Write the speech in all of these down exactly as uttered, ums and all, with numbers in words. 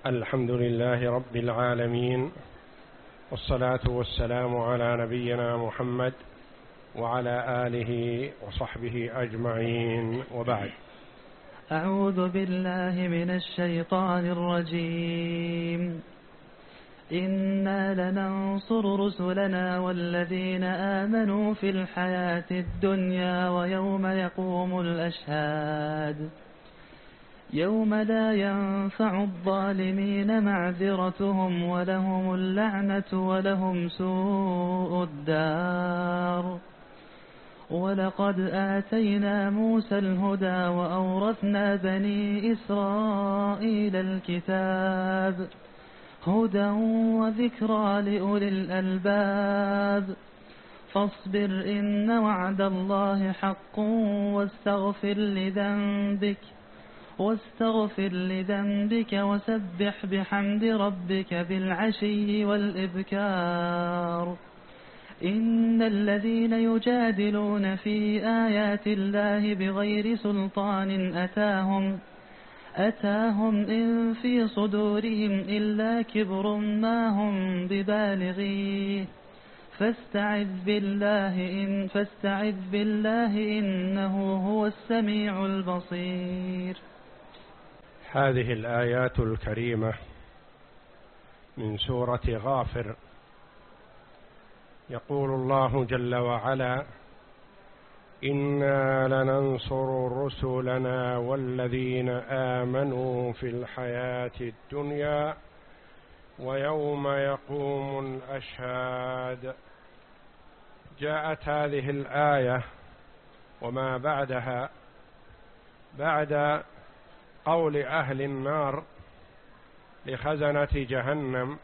الحمد لله رب العالمين، والصلاة والسلام على نبينا محمد وعلى آله وصحبه أجمعين، وبعد. أعوذ بالله من الشيطان الرجيم. إنا لننصر رسلنا والذين آمنوا في الحياة الدنيا ويوم يقوم الأشهاد يوم لا ينفع الظالمين معذرتهم ولهم اللعنة ولهم سوء الدار. ولقد آتينا موسى الهدى وأورثنا بني إسرائيل الكتاب هدى وذكرى لأولي الألباب. فاصبر إن وعد الله حق واستغفر لذنبك واستغفر لذنبك وسبح بحمد ربك بالعشي والإبكار. إن الذين يجادلون في آيات الله بغير سلطان أتاهم أتاهم إن في صدورهم إلا كبر ما هم ببالغيه فاستعذ بالله إن فاستعذ بالله إنه هو السميع البصير. هذه الآيات الكريمة من سورة غافر. يقول الله جل وعلا: إنا لننصر رسلنا والذين آمنوا في الحياة الدنيا ويوم يقوم الأشهاد. جاءت هذه الآية وما بعدها بعد قول أهل النار لخزنة جهنم: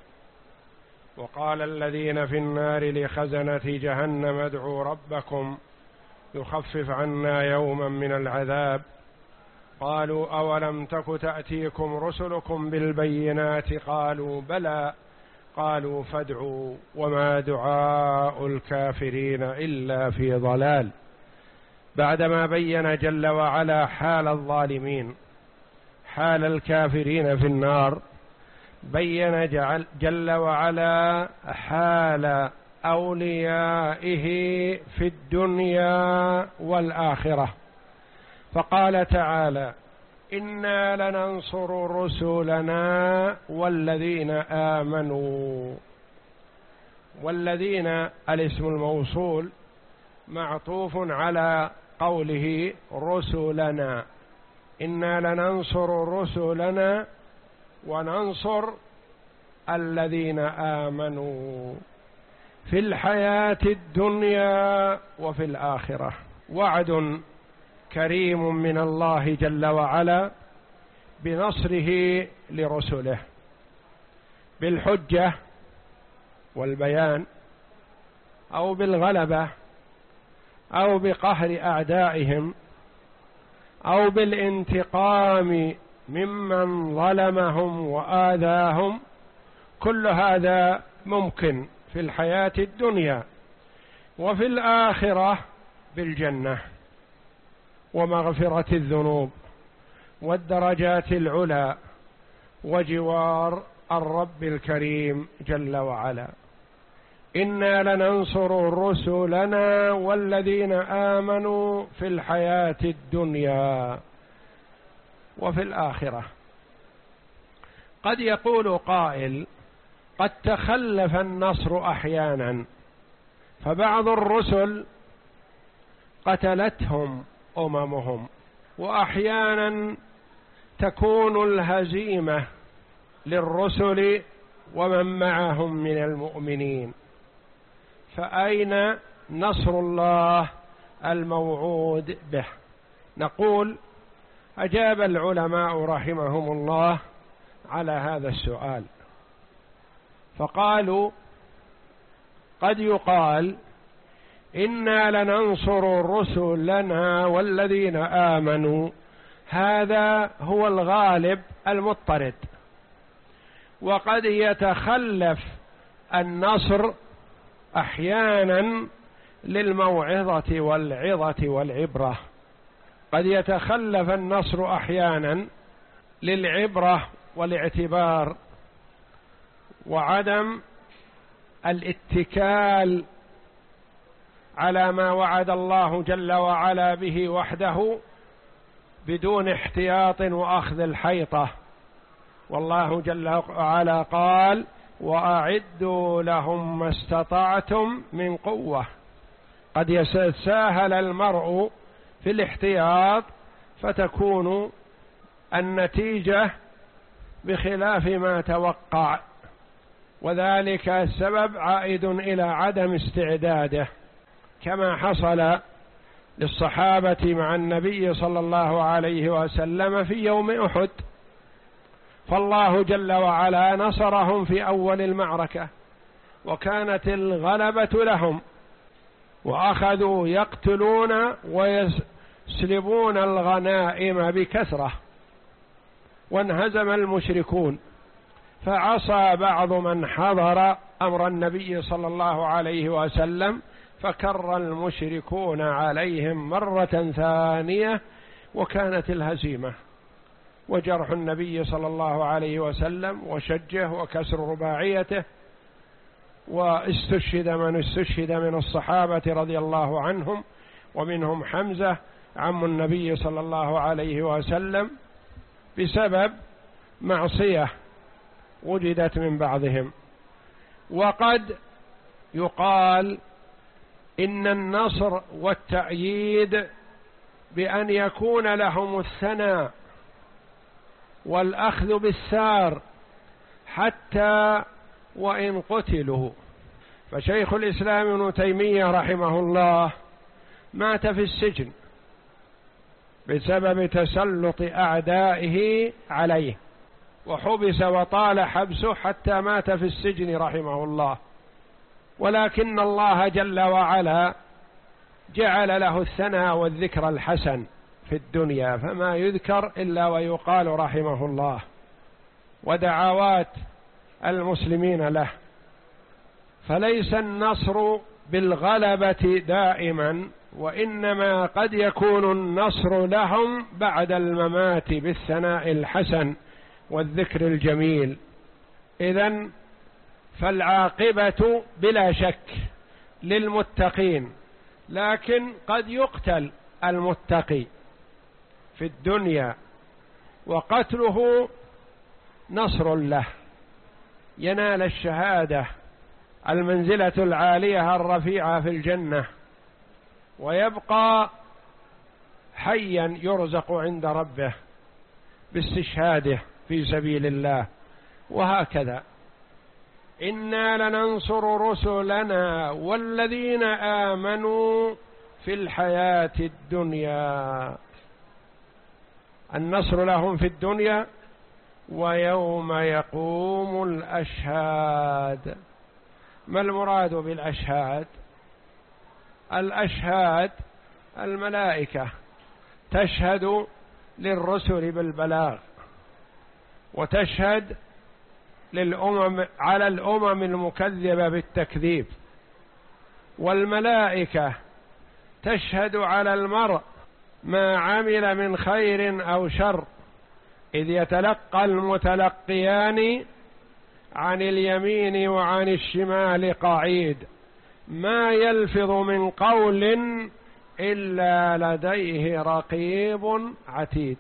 وقال الذين في النار لخزنة جهنم ادعوا ربكم يخفف عنا يوما من العذاب. قالوا أولم تك تأتيكم رسلكم بالبينات؟ قالوا بلى. قالوا فادعوا وما دعاء الكافرين إلا في ضلال. بعدما بين جل وعلا حال الظالمين، حال الكافرين في النار، بين جل وعلا حال أوليائه في الدنيا والآخرة، فقال تعالى: إنا لننصر رسلنا والذين آمنوا. والذين الاسم الموصول معطوف على قوله رسلنا. إنا لننصر رسلنا وننصر الذين آمنوا في الحياة الدنيا وفي الآخرة. وعد كريم من الله جل وعلا بنصره لرسله بالحجة والبيان، أو بالغلبة، أو بقهر أعدائهم، أو بالانتقام ممن ظلمهم وآذاهم. كل هذا ممكن في الحياة الدنيا، وفي الآخرة بالجنة ومغفرة الذنوب والدرجات العلى وجوار الرب الكريم جل وعلا. إنا لننصر رسلنا والذين آمنوا في الحياة الدنيا وفي الآخرة. قد يقول قائل: قد تخلف النصر أحيانا، فبعض الرسل قتلتهم أممهم، وأحيانا تكون الهزيمة للرسل ومن معهم من المؤمنين، فأين نصر الله الموعود به؟ نقول: أجاب العلماء رحمهم الله على هذا السؤال، فقالوا: قد يقال إنا لننصر رسلنا والذين آمنوا، هذا هو الغالب المضطرد، وقد يتخلف النصر أحيانا للموعظة والعظة والعبرة. قد يتخلف النصر أحيانا للعبرة والاعتبار وعدم الاتكال على ما وعد الله جل وعلا به وحده بدون احتياط وأخذ الحيطة. والله جل وعلا قال: وأعدوا لهم ما استطعتم من قوة. قد يتساهل المرء في الاحتياط فتكون النتيجة بخلاف ما توقع، وذلك السبب عائد إلى عدم استعداده، كما حصل للصحابة مع النبي صلى الله عليه وسلم في يوم أحد، فالله جل وعلا نصرهم في أول المعركة وكانت الغلبة لهم، وأخذوا يقتلون ويسلبون الغنائم بكثرة، وانهزم المشركون، فعصى بعض من حضر أمر النبي صلى الله عليه وسلم فكر المشركون عليهم مرة ثانية، وكانت الهزيمة وجرح النبي صلى الله عليه وسلم وشجه وكسر رباعيته، واستشهد من استشهد من الصحابة رضي الله عنهم، ومنهم حمزة عم النبي صلى الله عليه وسلم بسبب معصية وجدت من بعضهم. وقد يقال إن النصر والتأييد بأن يكون لهم الثناء والأخذ بالثار حتى وإن قتلوا. فشيخ الإسلام ابن تيمية رحمه الله مات في السجن بسبب تسلط أعدائه عليه، وحبس وطال حبسه حتى مات في السجن رحمه الله، ولكن الله جل وعلا جعل له الثناء والذكر الحسن في الدنيا، فما يذكر إلا ويقال رحمه الله، ودعوات المسلمين له. فليس النصر بالغلبة دائما، وإنما قد يكون النصر لهم بعد الممات بالثناء الحسن والذكر الجميل. إذن فالعاقبة بلا شك للمتقين، لكن قد يقتل المتقي في الدنيا وقتله نصر له، ينال الشهادة المنزلة العالية الرفيعة في الجنة، ويبقى حيا يرزق عند ربه باستشهاده في سبيل الله. وهكذا إنا لننصر رسلنا والذين آمنوا في الحياة الدنيا، النصر لهم في الدنيا ويوم يقوم الأشهاد. ما المراد بالأشهاد؟ الأشهاد الملائكة تشهد للرسل بالبلاغ، وتشهد للأمم على الأمم المكذبة بالتكذيب، والملائكة تشهد على المرء ما عمل من خير أو شر، إذ يتلقى المتلقيان عن اليمين وعن الشمال قعيد، ما يلفظ من قول إلا لديه رقيب عتيد،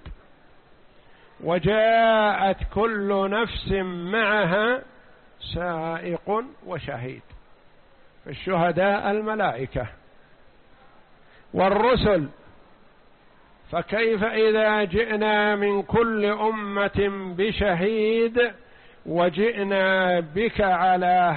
وجاءت كل نفس معها سائق وشهيد. الشهداء الملائكة. والرسل فكيف إذا جئنا من كل أمة بشهيد وجئنا بك على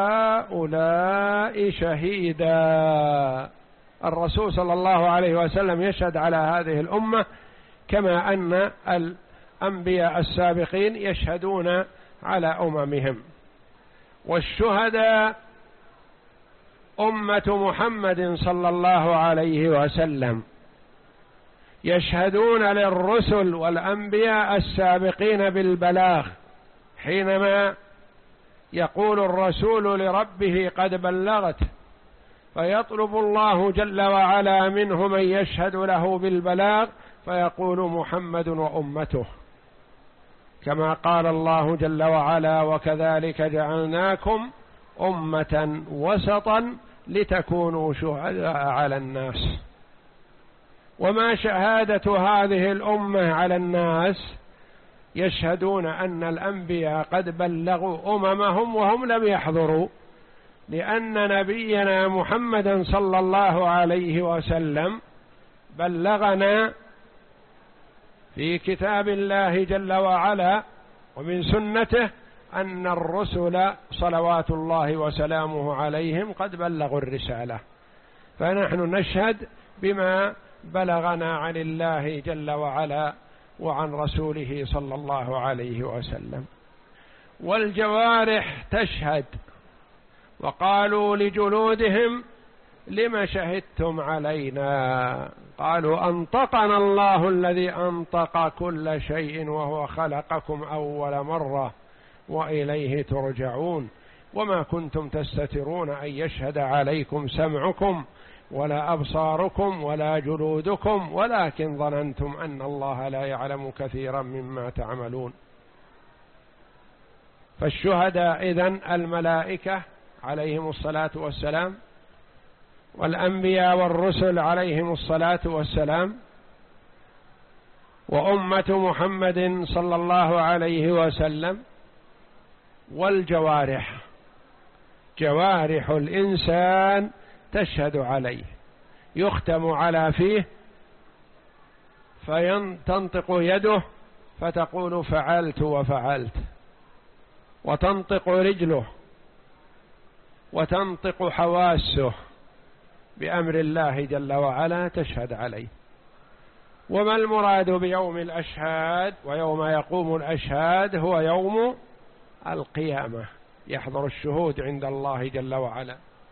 هؤلاء شهيدا. الرسول صلى الله عليه وسلم يشهد على هذه الأمة، كما أن الأنبياء السابقين يشهدون على أممهم. والشهداء أمة محمد صلى الله عليه وسلم يشهدون للرسل والأنبياء السابقين بالبلاغ، حينما يقول الرسول لربه قد بلغت، فيطلب الله جل وعلا منه من يشهد له بالبلاغ، فيقول محمد وأمته، كما قال الله جل وعلا: وكذلك جعلناكم أمة وسطا لتكونوا شهداء على الناس. وما شهادة هذه الأمة على الناس؟ يشهدون أن الأنبياء قد بلغوا أممهم وهم لم يحضروا، لأن نبينا محمدا صلى الله عليه وسلم بلغنا في كتاب الله جل وعلا ومن سنته أن الرسل صلوات الله وسلامه عليهم قد بلغوا الرسالة، فنحن نشهد بما بلغنا عن الله جل وعلا وعن رسوله صلى الله عليه وسلم. والجوارح تشهد، وقالوا لجلودهم: لم شهدتم علينا؟ قالوا: أنطقنا الله الذي أنطق كل شيء وهو خلقكم أول مرة وإليه ترجعون، وما كنتم تستترون أن يشهد عليكم سمعكم ولا أبصاركم ولا جلودكم ولكن ظننتم أن الله لا يعلم كثيرا مما تعملون. فالشهداء إذن الملائكة عليهم الصلاة والسلام، والأنبياء والرسل عليهم الصلاة والسلام، وأمة محمد صلى الله عليه وسلم، والجوارح، جوارح الإنسان تشهد عليه، يختم على فيه فتنطق يده فتقول فعلت وفعلت، وتنطق رجله، وتنطق حواسه بأمر الله جل وعلا تشهد عليه. وما المراد بيوم الأشهاد ويوم يقوم الأشهاد؟ هو يوم القيامة، يحضر الشهود عند الله جل وعلا،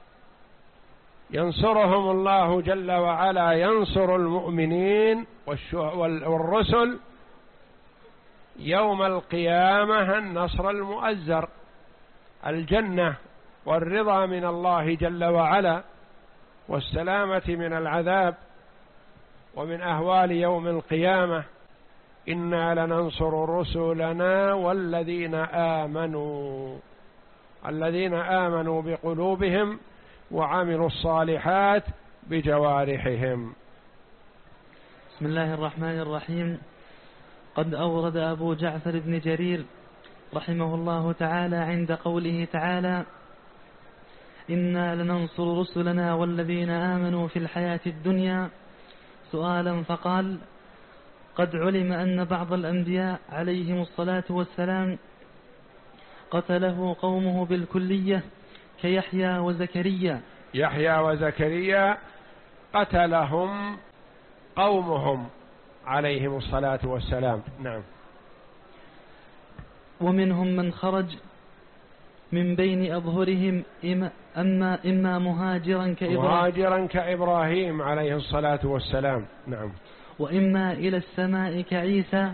ينصرهم الله جل وعلا، ينصر المؤمنين والرسل يوم القيامة النصر المؤزر، الجنة والرضا من الله جل وعلا والسلامة من العذاب ومن أهوال يوم القيامة. إنا لننصر رسلنا والذين آمنوا، الذين آمنوا بقلوبهم وعملوا الصالحات بجوارحهم. بسم الله الرحمن الرحيم. قد أورد أبو جعفر بن جرير رحمه الله تعالى عند قوله تعالى: إنا لننصر رسلنا والذين آمنوا في الحياة الدنيا، سؤالا فقال: قد علم أن بعض الأنبياء عليهم الصلاة والسلام قتله قومه بالكلية كيحيى وزكريا. يحيى وزكريا قتلهم قومهم عليهم الصلاة والسلام. نعم. ومنهم من خرج من بين أظهرهم إما, إما مهاجرا كإبراهيم, مهاجرا كإبراهيم عليه الصلاة والسلام. نعم. وإما إلى السماء كعيسى،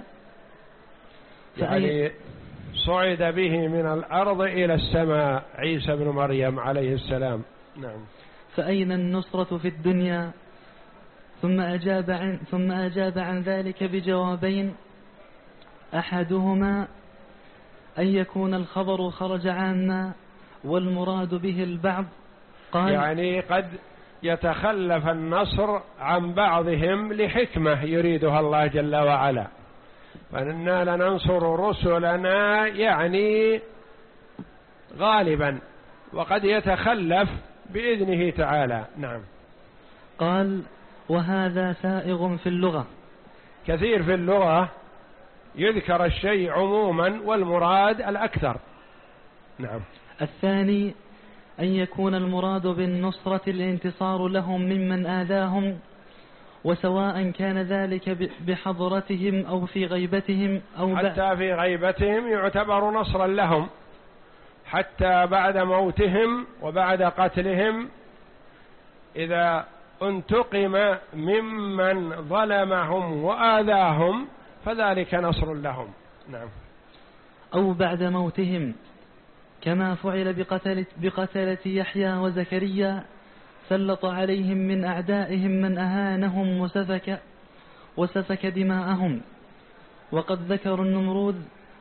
يعني صعد به من الأرض إلى السماء عيسى بن مريم عليه السلام. نعم. فأين النصرة في الدنيا؟ ثم أجاب عن, ثم أجاب عن ذلك بجوابين: أحدهما أن يكون الخبر خرج عاما والمراد به البعض. قال: يعني قد يتخلف النصر عن بعضهم لحكمة يريدها الله جل وعلا، فإنا لننصر رسلنا يعني غالبا، وقد يتخلف بإذنه تعالى. نعم. قال: وهذا سائغ في اللغة. كثير في اللغة يذكر الشيء عموما والمراد الأكثر. نعم. الثاني أن يكون المراد بالنصرة الانتصار لهم ممن آذاهم، وسواء كان ذلك بحضرتهم أو في غيبتهم أو حتى في غيبتهم يعتبر نصرا لهم، حتى بعد موتهم وبعد قتلهم إذا انتقم ممن ظلمهم وآذاهم فذلك نصر لهم. نعم. أو بعد موتهم، كما فعل بقتلة, بقتلة يحيى وزكريا، سلط عليهم من أعدائهم من أهانهم وسفك, وسفك دماءهم. وقد ذكر النمرود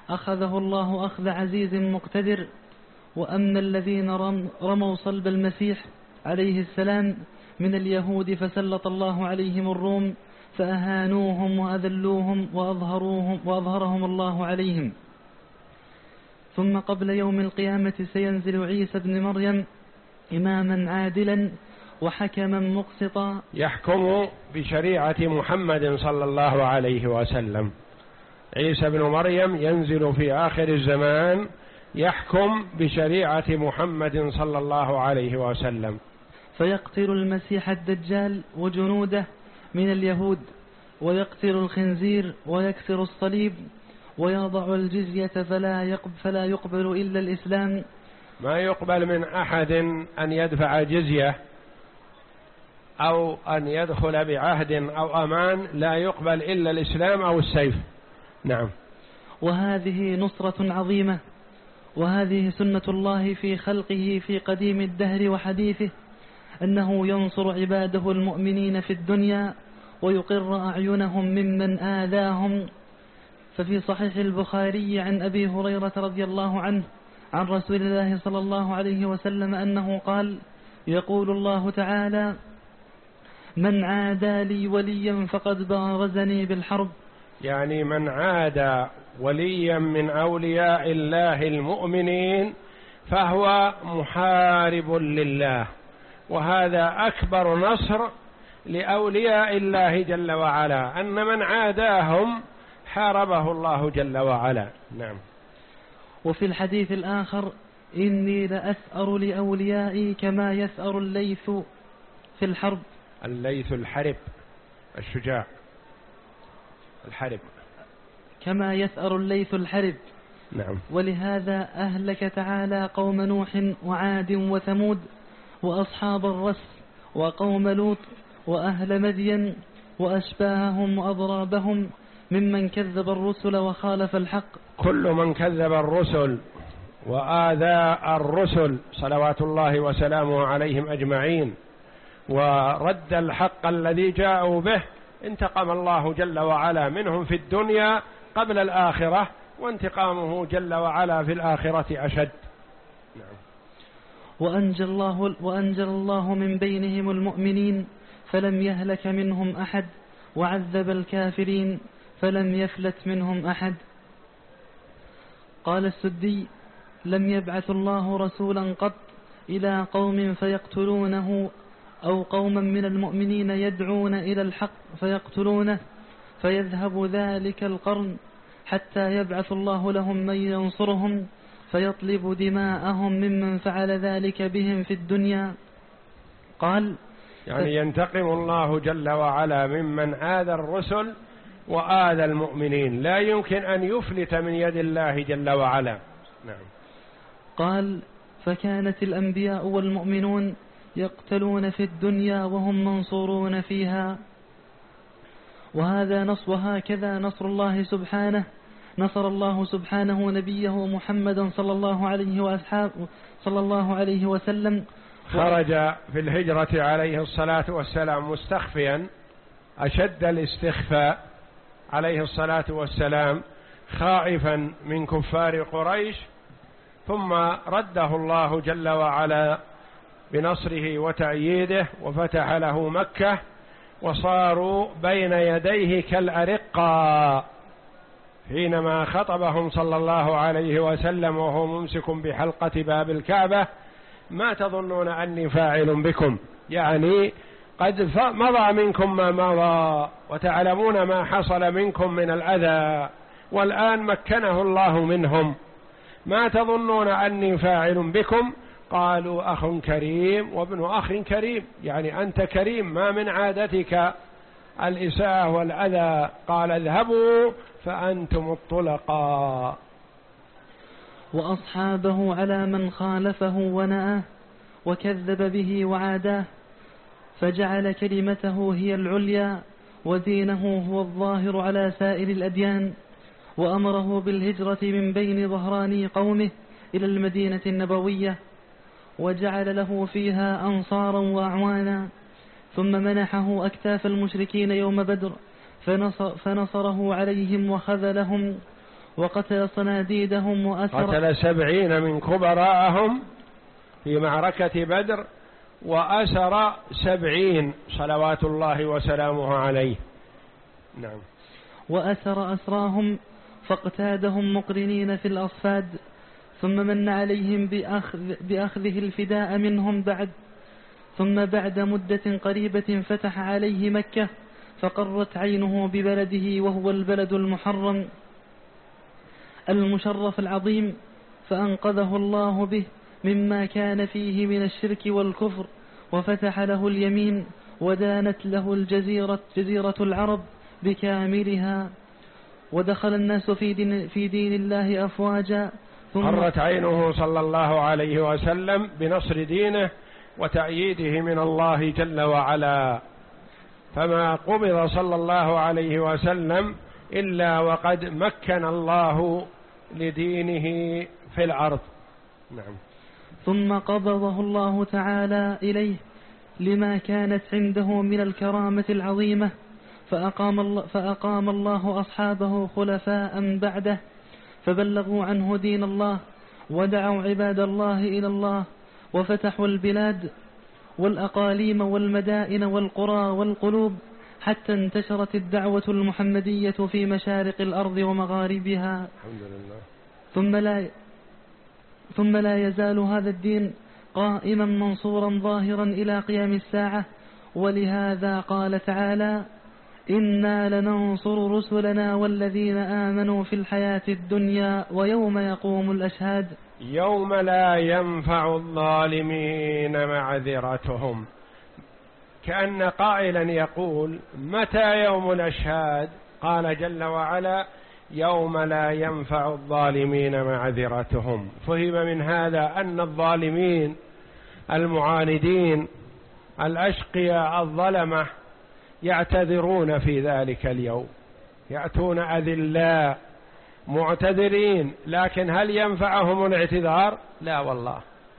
أخذه الله أخذ عزيز مقتدر. وأما الذين رموا صلب المسيح عليه السلام من اليهود فسلط الله عليهم الروم فأهانوهم وأذلوهم وأظهروهم وأظهرهم الله عليهم. ثم قبل يوم القيامة سينزل عيسى بن مريم إماما عادلا وحكما مقسطا يحكم بشريعة محمد صلى الله عليه وسلم. عيسى بن مريم ينزل في آخر الزمان يحكم بشريعة محمد صلى الله عليه وسلم، فيقتل المسيح الدجال وجنوده من اليهود، ويقتل الخنزير ويكسر الصليب، ويضع الجزية فلا يقبل, فلا يقبل إلا الإسلام. ما يقبل من أحد أن يدفع جزية أو أن يدخل بعهد أو أمان، لا يقبل إلا الإسلام أو السيف. نعم. وهذه نصرة عظيمة، وهذه سنة الله في خلقه في قديم الدهر وحديثه، أنه ينصر عباده المؤمنين في الدنيا ويقر أعينهم ممن آذاهم. ففي صحيح البخاري عن أبي هريرة رضي الله عنه عن رسول الله صلى الله عليه وسلم أنه قال: يقول الله تعالى: من عادى لي وليا فقد بارزني بالحرب. يعني من عادى وليا من أولياء الله المؤمنين فهو محارب لله، وهذا أكبر نصر لأولياء الله جل وعلا، أن من عاداهم حاربه الله جل وعلا. نعم. وفي الحديث الآخر: إني لأثأر لأوليائي كما يثأر الليث في الحرب. الليث الحرب، الشجاع، الحرب، كما يثأر الليث الحرب. نعم. ولهذا أهلك تعالى قوم نوح وعاد وثمود وأصحاب الرس وقوم لوط وأهل مدين وأشباههم وأضرابهم ممن كذب الرسل وخالف الحق. كل من كذب الرسل وآذى الرسل صلوات الله وسلامه عليهم أجمعين ورد الحق الذي جاءوا به، انتقم الله جل وعلا منهم في الدنيا قبل الآخرة، وانتقامه جل وعلا في الآخرة أشد. نعم. وأنجى الله, وأنجى الله من بينهم المؤمنين فلم يهلك منهم أحد، وعذب الكافرين فلم يفلت منهم أحد. قال السدي: لم يبعث الله رسولا قط إلى قوم فيقتلونه، أو قوما من المؤمنين يدعون إلى الحق فيقتلونه، فيذهب ذلك القرن حتى يبعث الله لهم من ينصرهم فيطلب دماءهم ممن فعل ذلك بهم في الدنيا. قال: يعني ينتقم الله جل وعلا ممن آذى الرسل وآذى المؤمنين، لا يمكن أن يفلت من يد الله جل وعلا. نعم. قال: فكانت الأنبياء والمؤمنون يقتلون في الدنيا وهم منصورون فيها. وهذا نص وهكذا نصر الله سبحانه، نصر الله سبحانه نبيه محمدا صلى الله عليه وأصحابه صلى الله عليه وسلم. خرج في الهجرة عليه الصلاة والسلام مستخفيا أشد الاستخفاء عليه الصلاة والسلام، خائفا من كفار قريش، ثم رده الله جل وعلا بنصره وتأييده وفتح له مكة، وصاروا بين يديه كالأرقة حينما خطبهم صلى الله عليه وسلم وهو ممسك بحلقة باب الكعبة: ما تظنون أني فاعل بكم، يعني قد مضى منكم ما مضى وتعلمون ما حصل منكم من الأذى، والآن مكنه الله منهم، ما تظنون أني فاعل بكم؟ قالوا: أخ كريم وابن أخ كريم، يعني أنت كريم، ما من عادتك الإساءة والأذى. قال: اذهبوا فأنتم الطلقاء. وأصحابه على من خالفه ونأه وكذب به وعاداه، فجعل كلمته هي العليا ودينه هو الظاهر على سائر الأديان، وأمره بالهجرة من بين ظهراني قومه إلى المدينة النبوية، وجعل له فيها أنصارا وأعوانا، ثم منحه أكتاف المشركين يوم بدر فنصر فنصره عليهم وخذلهم، وقتل صناديدهم وأسر قتل سبعين من كبراءهم في معركة بدر، وأسر سبعين صلوات الله وسلامه عليه. نعم. وأسر أسراهم فاقتادهم مقرنين في الأصفاد، ثم من عليهم بأخذ بأخذه الفداء منهم بعد ثم بعد مدة قريبة فتح عليه مكة، فقرت عينه ببلده وهو البلد المحرم المشرف العظيم، فأنقذه الله به مما كان فيه من الشرك والكفر، وفتح له اليمين، ودانت له الجزيرة جزيرة العرب بكاملها، ودخل الناس في دين, في دين الله أفواجا. ثم قرت عينه صلى الله عليه وسلم بنصر دينه وتأييده من الله جل وعلا، فما قبض صلى الله عليه وسلم إلا وقد مكن الله لدينه في الأرض. نعم. ثم قبضه الله تعالى إليه لما كانت عنده من الكرامة العظيمة، فأقام الله, فأقام الله أصحابه خلفاء بعده، فبلغوا عنه دين الله، ودعوا عباد الله إلى الله، وفتحوا البلاد والأقاليم والمدائن والقرى والقلوب، حتى انتشرت الدعوة المحمدية في مشارق الأرض ومغاربها. الحمد لله. ثم لا ثم لا يزال هذا الدين قائما منصورا ظاهرا إلى قيام الساعة. ولهذا قال تعالى: إنا لننصر رسلنا والذين آمنوا في الحياة الدنيا ويوم يقوم الأشهاد. يوم لا ينفع الظالمين معذرتهم، كأن قائلا يقول: متى يوم الأشهاد؟ قال جل وعلا: يوم لا ينفع الظالمين معذرتهم. فهم من هذا أن الظالمين المعاندين الأشقياء الظلمة يعتذرون في ذلك اليوم، يأتون أذلاء معتذرين، لكن هل ينفعهم الاعتذار؟ لا والله.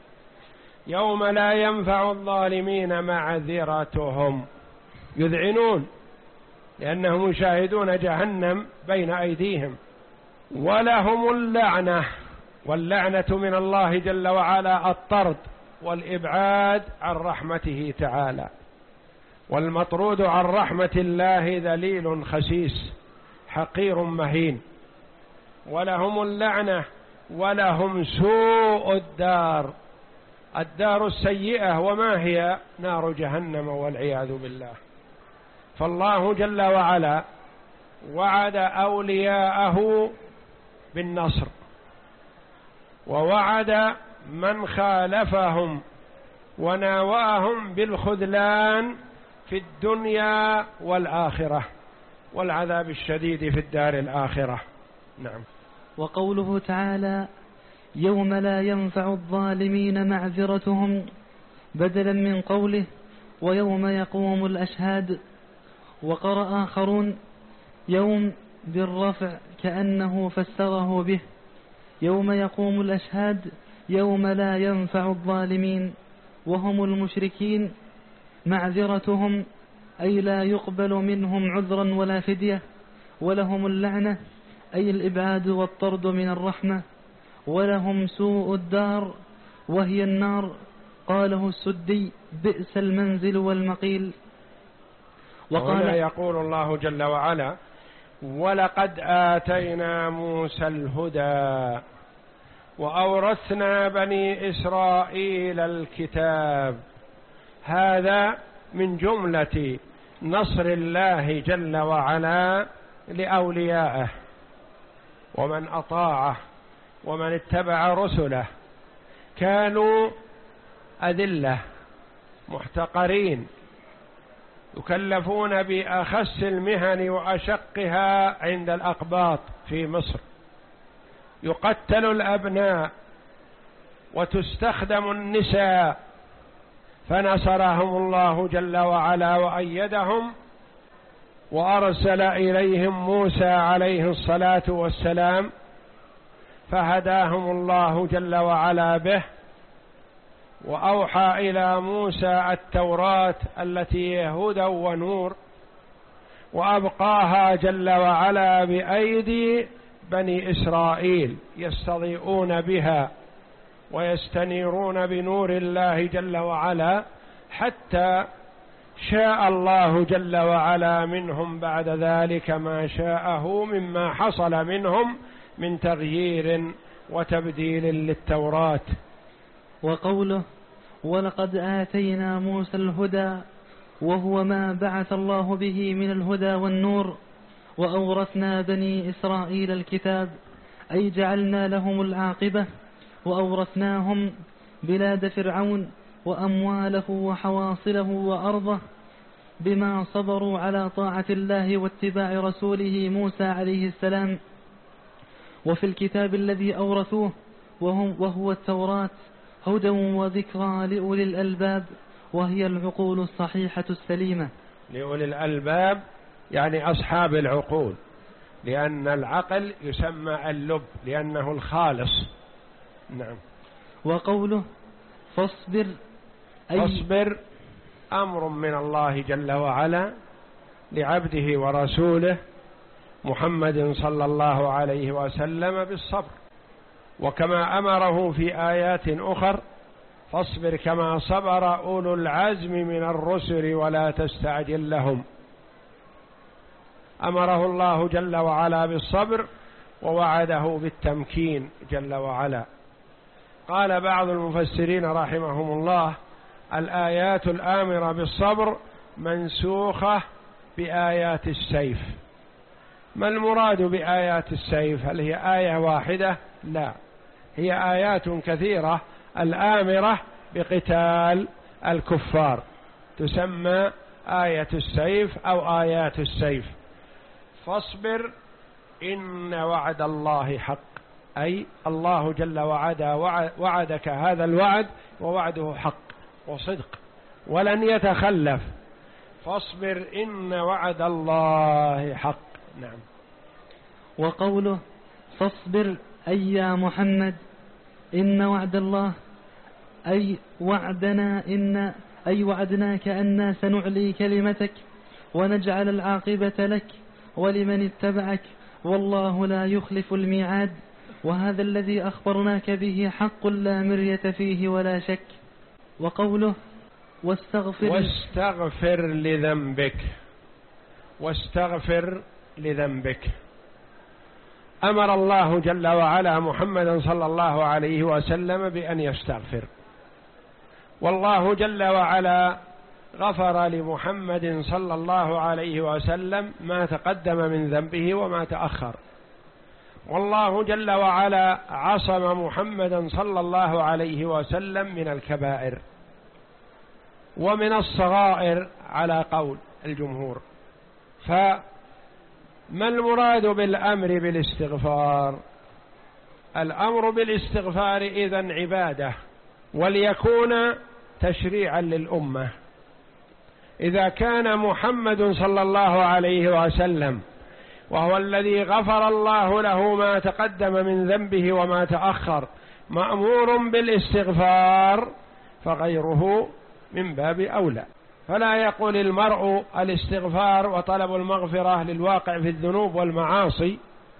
يوم لا ينفع الظالمين معذرتهم، يذعنون لأنهم يشاهدون جهنم بين أيديهم. ولهم اللعنة، واللعنة من الله جل وعلا الطرد والإبعاد عن رحمته تعالى، والمطرود عن رحمة الله ذليل خسيس حقير مهين. ولهم اللعنة ولهم سوء الدار، الدار السيئة، وما هي؟ نار جهنم والعياذ بالله. فالله جل وعلا وعد أولياءه بالنصر، ووعد من خالفهم وناواهم بالخذلان في الدنيا والآخرة، والعذاب الشديد في الدار الآخرة. نعم. وقوله تعالى: يوم لا ينفع الظالمين معذرتهم، بدلا من قوله: ويوم يقوم الأشهاد. وقرأ آخرون: يوم بالرفع كأنه فسره به: يوم يقوم الأشهاد يوم لا ينفع الظالمين وهم المشركين معذرتهم، أي لا يقبل منهم عذرا ولا فدية. ولهم اللعنة، أي الإبعاد والطرد من الرحمة. ولهم سوء الدار وهي النار. قاله السدي: بئس المنزل والمقيل. وقال يقول الله جل وعلا: ولقد آتينا موسى الهدى وأورثنا بني إسرائيل الكتاب. هذا من جملة نصر الله جل وعلا لأوليائه ومن أطاعه ومن اتبع رسله. كانوا أذلة محتقرين، يكلفون بأخس المهن وأشقها عند الأقباط في مصر، يقتل الأبناء وتستخدم النساء، فنصرهم الله جل وعلا وأيدهم، وأرسل إليهم موسى عليه الصلاة والسلام، فهداهم الله جل وعلا به، وأوحى إلى موسى التوراة التي هي هدى ونور، وأبقاها جل وعلا بأيدي بني إسرائيل يستضيئون بها ويستنيرون بنور الله جل وعلا، حتى شاء الله جل وعلا منهم بعد ذلك ما شاءه مما حصل منهم من تغيير وتبديل للتوراة. وقوله ولقد آتينا موسى الهدى وهو ما بعث الله به من الهدى والنور وأورثنا بني إسرائيل الكتاب، أي جعلنا لهم العاقبة وأورثناهم بلاد فرعون وأمواله وحواصله وأرضه بما صبروا على طاعة الله واتباع رسوله موسى عليه السلام. وفي الكتاب الذي أورثوه وهم وهو التوراة هدى وذكرى لأولي الألباب، وهي العقول الصحيحة السليمة. لأولي الألباب يعني أصحاب العقول، لأن العقل يسمى اللب لأنه الخالص. نعم. وقوله فاصبر أي فاصبر أمر من الله جل وعلا لعبده ورسوله محمد صلى الله عليه وسلم بالصبر، وكما أمره في آيات أخر فاصبر كما صبر أولو العزم من الرسل ولا تستعجل لهم. أمره الله جل وعلا بالصبر ووعده بالتمكين جل وعلا. قال بعض المفسرين رحمهم الله الآيات الآمرة بالصبر منسوخة بآيات السيف. ما المراد بآيات السيف؟ هل هي آية واحدة؟ لا، هي آيات كثيرة الآمرة بقتال الكفار تسمى آية السيف أو آيات السيف. فاصبر إن وعد الله حق، أي الله جل وعلا وعدك هذا الوعد ووعده حق وصدق ولن يتخلف. فاصبر إن وعد الله حق. نعم. وقوله فاصبر أي يا محمد إن وعد الله أي وعدنا إن أي وعدناك أننا سنعلي كلمتك ونجعل العاقبة لك ولمن اتبعك والله لا يخلف الميعاد، وهذا الذي أخبرناك به حق لا مرية فيه ولا شك. وقوله واستغفر واستغفر لذنبك، واستغفر لذنبك. أمر الله جل وعلا محمدا صلى الله عليه وسلم بأن يستغفر، والله جل وعلا غفر لمحمد صلى الله عليه وسلم ما تقدم من ذنبه وما تأخر، والله جل وعلا عصم محمدا صلى الله عليه وسلم من الكبائر ومن الصغائر على قول الجمهور. فما المراد بالأمر بالاستغفار؟ الأمر بالاستغفار إذن عبادة، وليكون تشريعا للأمة. إذا كان محمد صلى الله عليه وسلم وهو الذي غفر الله له ما تقدم من ذنبه وما تأخر مأمور بالاستغفار، فغيره من باب أولى. فلا يقول المرء الاستغفار وطلب المغفرة للواقع في الذنوب والمعاصي،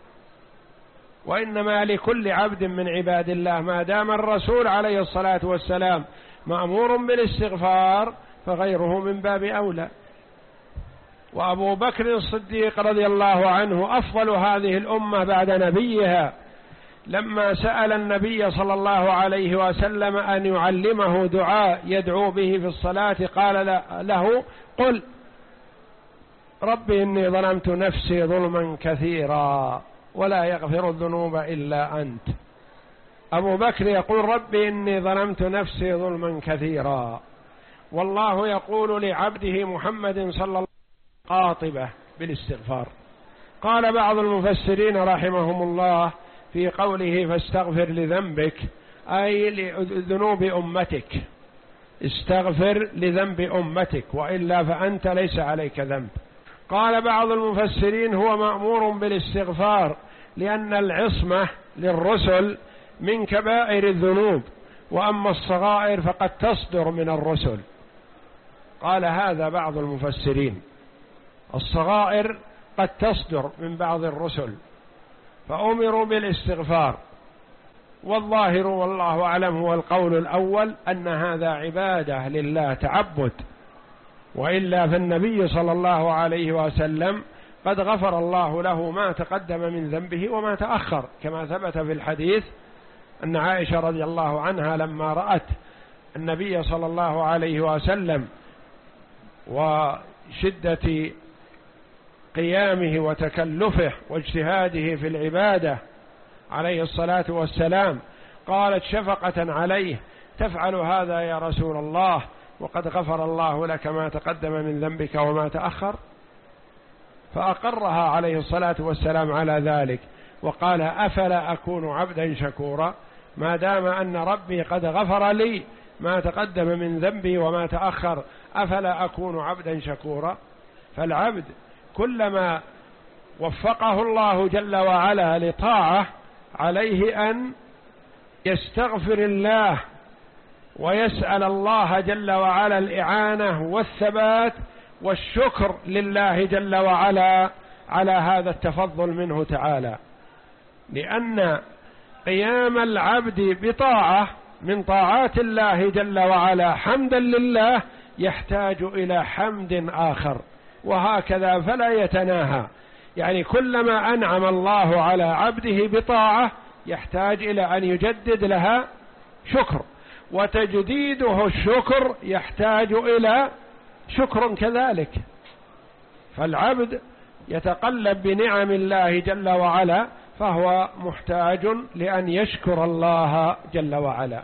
وإنما لكل عبد من عباد الله ما دام الرسول عليه الصلاة والسلام مأمور بالاستغفار فغيره من باب أولى. وأبو بكر الصديق رضي الله عنه أفضل هذه الأمة بعد نبيها، لما سأل النبي صلى الله عليه وسلم أن يعلمه دعاء يدعو به في الصلاة قال له قل رب إني ظلمت نفسي ظلما كثيرا ولا يغفر الذنوب إلا أنت. أبو بكر يقول رب إني ظلمت نفسي ظلما كثيرا، والله يقول لعبده محمد صلى الله عليه وسلم قاطبة بالاستغفار. قال بعض المفسرين رحمهم الله في قوله فاستغفر لذنبك أي لذنوب أمتك، استغفر لذنب أمتك وإلا فأنت ليس عليك ذنب. قال بعض المفسرين هو مأمور بالاستغفار لأن العصمة للرسل من كبائر الذنوب، وأما الصغائر فقد تصدر من الرسل. قال هذا بعض المفسرين، الصغائر قد تصدر من بعض الرسل فأمروا بالاستغفار، والظاهر والله أعلم هو القول الأول أن هذا عبادة لله تعبد، وإلا فالنبي صلى الله عليه وسلم قد غفر الله له ما تقدم من ذنبه وما تأخر، كما ثبت في الحديث أن عائشة رضي الله عنها لما رأت النبي صلى الله عليه وسلم وشدة قيامه وتكلفه واجتهاده في العبادة عليه الصلاة والسلام قالت شفقة عليه: تفعل هذا يا رسول الله وقد غفر الله لك ما تقدم من ذنبك وما تأخر؟ فأقرها عليه الصلاة والسلام على ذلك وقال: أفلا أكون عبدا شكورا؟ ما دام أن ربي قد غفر لي ما تقدم من ذنبي وما تأخر، أفلا أكون عبدا شكورا؟ فالعبد كلما وفقه الله جل وعلا لطاعة عليه أن يستغفر الله ويسأل الله جل وعلا الإعانة والثبات والشكر لله جل وعلا على هذا التفضل منه تعالى، لأن قيام العبد بطاعة من طاعات الله جل وعلا حمدا لله يحتاج إلى حمد آخر، وهكذا فلا يتناهى. يعني كلما أنعم الله على عبده بطاعة يحتاج إلى أن يجدد لها شكر، وتجديده الشكر يحتاج إلى شكر كذلك. فالعبد يتقلب بنعم الله جل وعلا فهو محتاج لأن يشكر الله جل وعلا.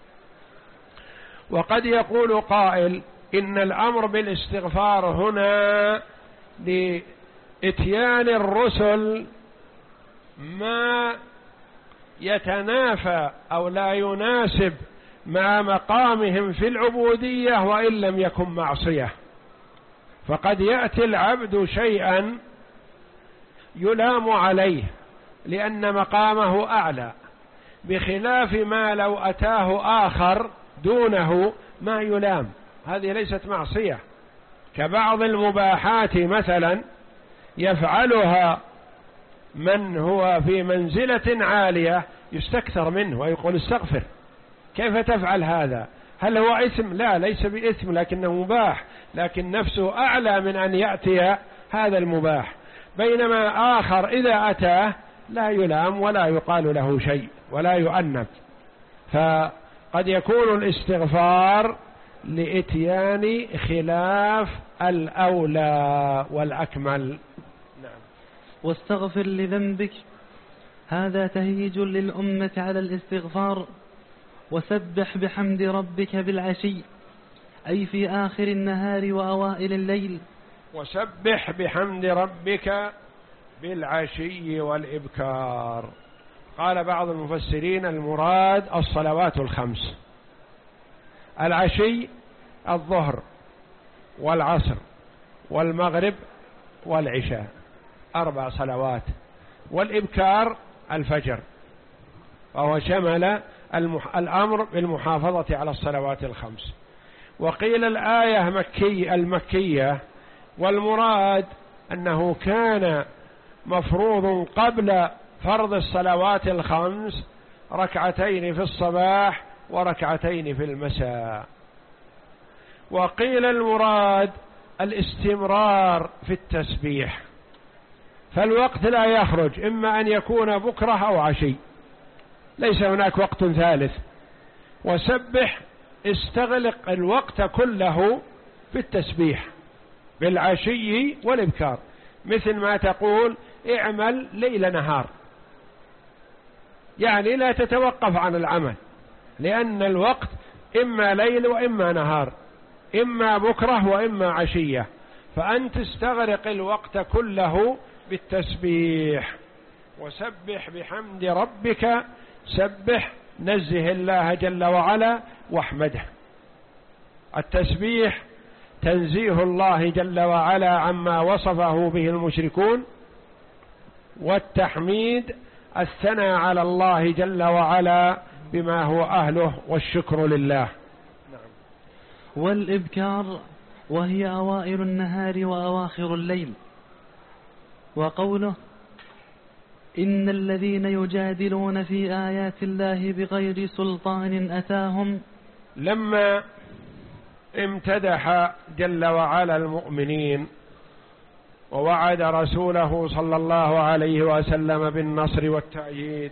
وقد يقول قائل إن الأمر بالاستغفار هنا لإتيان الرسل ما يتنافى أو لا يناسب مع مقامهم في العبودية وإن لم يكن معصية، فقد يأتي العبد شيئا يلام عليه لأن مقامه أعلى، بخلاف ما لو أتاه آخر دونه ما يلام، هذه ليست معصية. كبعض المباحات مثلا يفعلها من هو في منزلة عالية يستكثر منه ويقول استغفر، كيف تفعل هذا؟ هل هو إثم؟ لا، ليس بإثم، لكنه مباح، لكن نفسه أعلى من أن يأتي هذا المباح، بينما آخر إذا أتاه لا يلام ولا يقال له شيء ولا يؤنب. فقد يكون الاستغفار لإتيان خلاف الأولى والأكمل. نعم. واستغفر لذنبك، هذا تهيج للأمة على الاستغفار. وسبح بحمد ربك بالعشي، أي في آخر النهار وأوائل الليل. وسبح بحمد ربك بالعشي والإبكار. قال بعض المفسرين المراد الصلوات الخمس، العشي الظهر والعصر والمغرب والعشاء، أربع صلوات، والإبكار الفجر، وهو شمل الأمر بالمحافظة على الصلوات الخمس. وقيل الآية مكي المكية، والمراد أنه كان مفروض قبل فرض الصلوات الخمس ركعتين في الصباح وركعتين في المساء. وقيل المراد الاستمرار في التسبيح، فالوقت لا يخرج، إما أن يكون بكرة أو عشي، ليس هناك وقت ثالث. وسبح استغلق الوقت كله في التسبيح بالعشي والإبكار، مثل ما تقول اعمل ليل نهار، يعني لا تتوقف عن العمل، لأن الوقت إما ليل وإما نهار، إما بكرة وإما عشية، فأنت استغرق الوقت كله بالتسبيح. وسبح بحمد ربك، سبح نزه الله جل وعلا واحمده. التسبيح تنزيه الله جل وعلا عما وصفه به المشركون، والتحميد الثناء على الله جل وعلا بما هو أهله والشكر لله. نعم. والإبكار وهي أوائل النهار وأواخر الليل. وقوله إن الذين يجادلون في آيات الله بغير سلطان أتاهم. لما امتدح جل وعلا المؤمنين ووعد رسوله صلى الله عليه وسلم بالنصر والتأييد،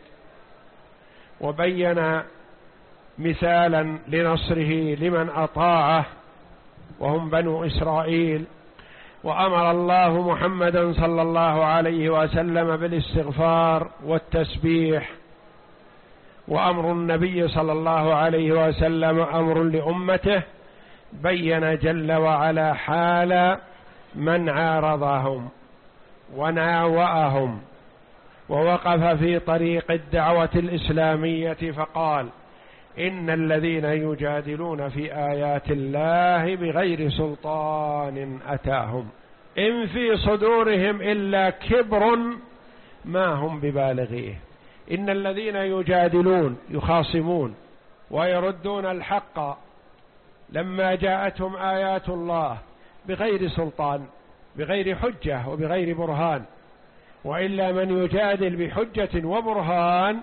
وبين مثالا لنصره لمن أطاعه وهم بنو إسرائيل، وأمر الله محمدا صلى الله عليه وسلم بالاستغفار والتسبيح، وأمر النبي صلى الله عليه وسلم أمر لأمته، بين جل وعلا حال من عارضهم وناوأهم ووقف في طريق الدعوة الإسلامية، فقال: إن الذين يجادلون في آيات الله بغير سلطان أتاهم إن في صدورهم إلا كبر ما هم ببالغيه. إن الذين يجادلون يخاصمون ويردون الحق لما جاءتهم آيات الله بغير سلطان، بغير حجة وبغير برهان، وإلا من يجادل بحجة وبرهان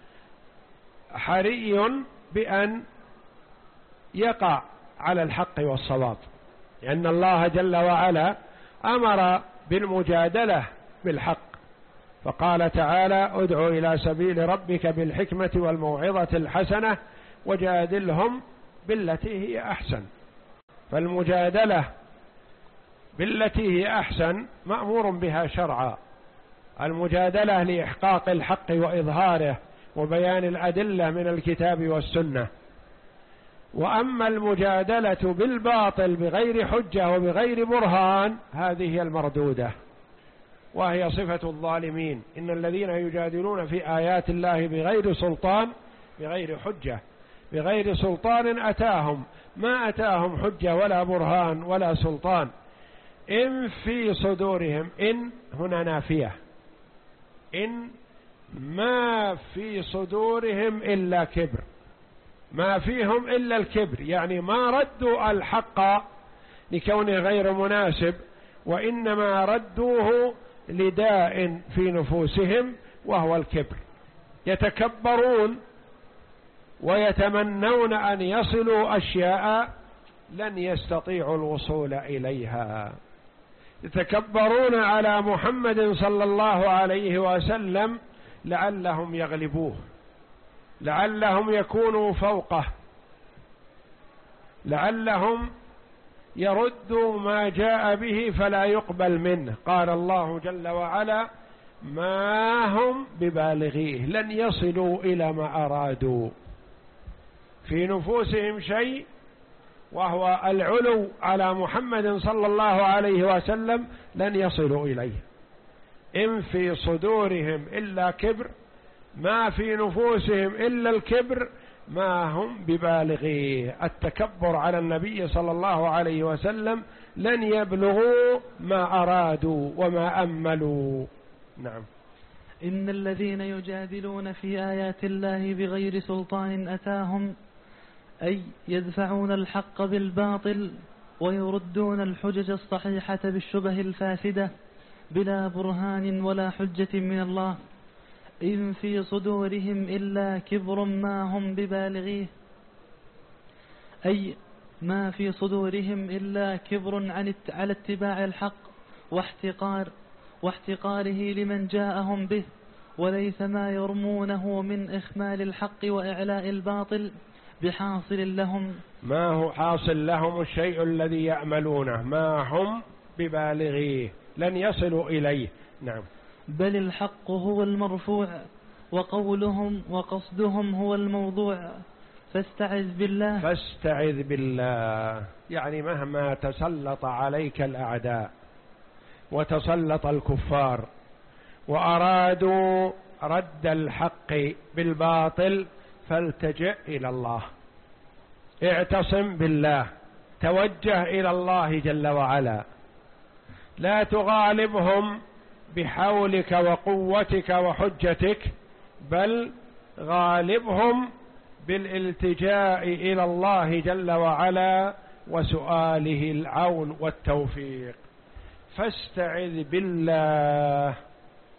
حري بأن يقع على الحق والصواب، لأن الله جل وعلا أمر بالمجادلة بالحق، فقال تعالى: ادع إلى سبيل ربك بالحكمة والموعظة الحسنة وجادلهم بالتي هي أحسن. فالمجادلة بالتي هي أحسن مأمور بها شرعا، المجادلة لإحقاق الحق وإظهاره وبيان الأدلة من الكتاب والسنة. وأما المجادلة بالباطل بغير حجة وبغير برهان هذه هي المردودة، وهي صفة الظالمين. إن الذين يجادلون في آيات الله بغير سلطان، بغير حجة، بغير سلطان أتاهم، ما أتاهم حجة ولا برهان ولا سلطان. إن في صدورهم، إن هنا نافية، إن ما في صدورهم إلا كبر، ما فيهم إلا الكبر، يعني ما ردوا الحق لكونه غير مناسب، وإنما ردوه لداء في نفوسهم وهو الكبر. يتكبرون ويتمنون أن يصلوا أشياء لن يستطيعوا الوصول إليها. يتكبرون على محمد صلى الله عليه وسلم لعلهم يغلبوه، لعلهم يكونوا فوقه، لعلهم يردوا ما جاء به فلا يقبل منه. قال الله جل وعلا: ما هم ببالغيه، لن يصلوا إلى ما أرادوا. في نفوسهم شيء وهو العلو على محمد صلى الله عليه وسلم، لن يصلوا إليه. إن في صدورهم إلا كبر، ما في نفوسهم إلا الكبر، ما هم ببالغيه. التكبر على النبي صلى الله عليه وسلم لن يبلغوا ما أرادوا وما أملوا. نعم. إن الذين يجادلون في آيات الله بغير سلطان أتاهم، أي يدفعون الحق بالباطل ويردون الحجج الصحيحة بالشبه الفاسدة بلا برهان ولا حجة من الله. إن في صدورهم إلا كبر ما هم ببالغيه، أي ما في صدورهم إلا كبر عن على اتباع الحق واحتقار واحتقاره لمن جاءهم به، وليس ما يرمونه من إخمال الحق وإعلاء الباطل بحاصل لهم. ما هو حاصل لهم الشيء الذي يعملونه، ما هم ببالغيه، لن يصلوا إليه. نعم. بل الحق هو المرفوع، وقولهم وقصدهم هو الموضوع. فاستعذ بالله. فاستعذ بالله، يعني مهما تسلط عليك الأعداء وتسلط الكفار وأرادوا رد الحق بالباطل، فالتجئ إلى الله، اعتصم بالله، توجه إلى الله جل وعلا، لا تغالبهم بحولك وقوتك وحجتك، بل غالبهم بالالتجاء إلى الله جل وعلا وسؤاله العون والتوفيق. فاستعذ بالله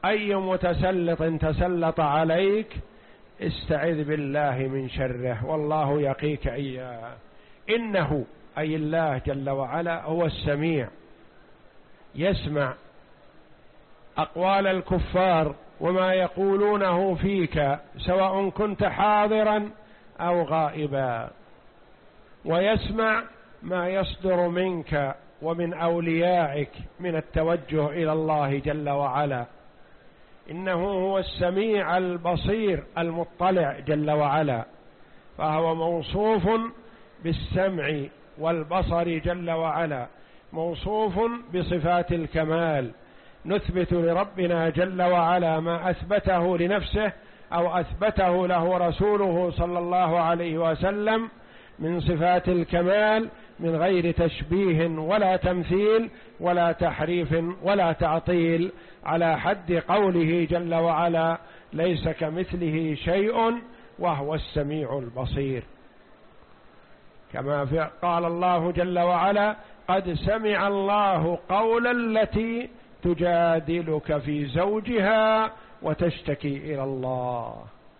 أي متسلط تسلط عليك استعذ بالله من شره والله يقيك إياه. إنه أي الله جل وعلا هو السميع، يسمع أقوال الكفار وما يقولونه فيك سواء كنت حاضرا أو غائبا، ويسمع ما يصدر منك ومن أوليائك من التوجه إلى الله جل وعلا. إنه هو السميع البصير المطلع جل وعلا، فهو موصوف بالسمع والبصر جل وعلا، موصوف بصفات الكمال. نثبت لربنا جل وعلا ما أثبته لنفسه أو أثبته له رسوله صلى الله عليه وسلم من صفات الكمال من غير تشبيه ولا تمثيل ولا تحريف ولا تعطيل، على حد قوله جل وعلا: ليس كمثله شيء وهو السميع البصير. كما قال الله جل وعلا: قد سمع الله قول التي تجادلك في زوجها وتشتكي إلى الله.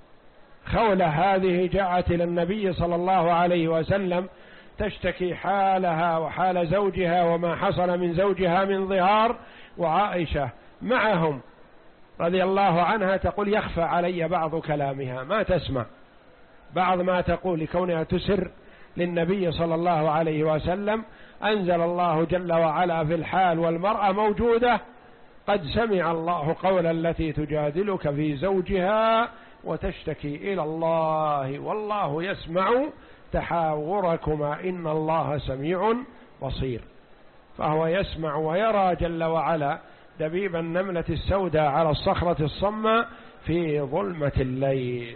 خولة هذه جاءت إلى النبي صلى الله عليه وسلم تشتكي حالها وحال زوجها وما حصل من زوجها من ظهار، وعائشة معهم رضي الله عنها تقول: يخفى علي بعض كلامها، ما تسمع بعض ما تقول لكونها تسر للنبي صلى الله عليه وسلم. أنزل الله جل وعلا في الحال والمرأة موجودة: قد سمع الله قول التي تجادلك في زوجها وتشتكي إلى الله والله يسمع تحاوركما إن الله سميع بصير. فهو يسمع ويرى جل وعلا دبيب النملة السوداء على الصخرة الصماء في ظلمة الليل.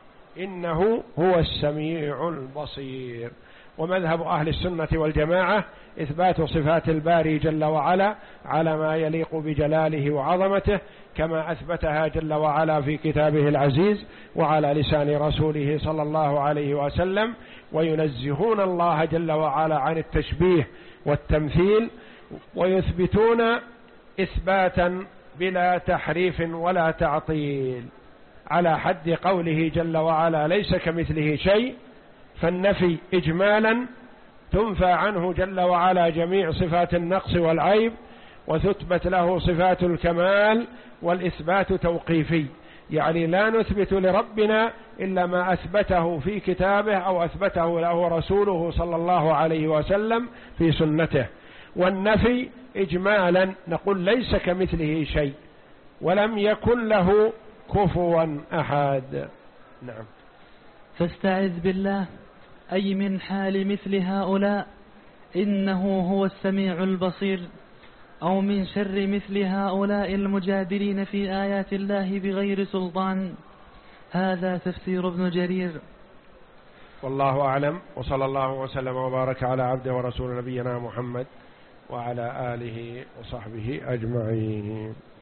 إنه هو السميع البصير. ومذهب أهل السنة والجماعة إثبات صفات الباري جل وعلا على ما يليق بجلاله وعظمته، كما أثبتها جل وعلا في كتابه العزيز وعلى لسان رسوله صلى الله عليه وسلم، وينزهون الله جل وعلا عن التشبيه والتمثيل، ويثبتون إثباتا بلا تحريف ولا تعطيل، على حد قوله جل وعلا: ليس كمثله شيء. فالنفي إجمالا تنفى عنه جل وعلا جميع صفات النقص والعيب، وتثبت له صفات الكمال، والإثبات توقيفي، يعني لا نثبت لربنا إلا ما أثبته في كتابه أو أثبته له رسوله صلى الله عليه وسلم في سنته. والنفي إجمالا نقول: ليس كمثله شيء ولم يكن له كفوا أحد. نعم. فاستعذ بالله أي من حال مثل هؤلاء إنه هو السميع البصير، أو من شر مثل هؤلاء المجادلين في آيات الله بغير سلطان. هذا تفسير ابن جرير. والله أعلم، وصلى الله وسلم وبارك على عبده ورسول نبينا محمد وعلى آله وصحبه أجمعين.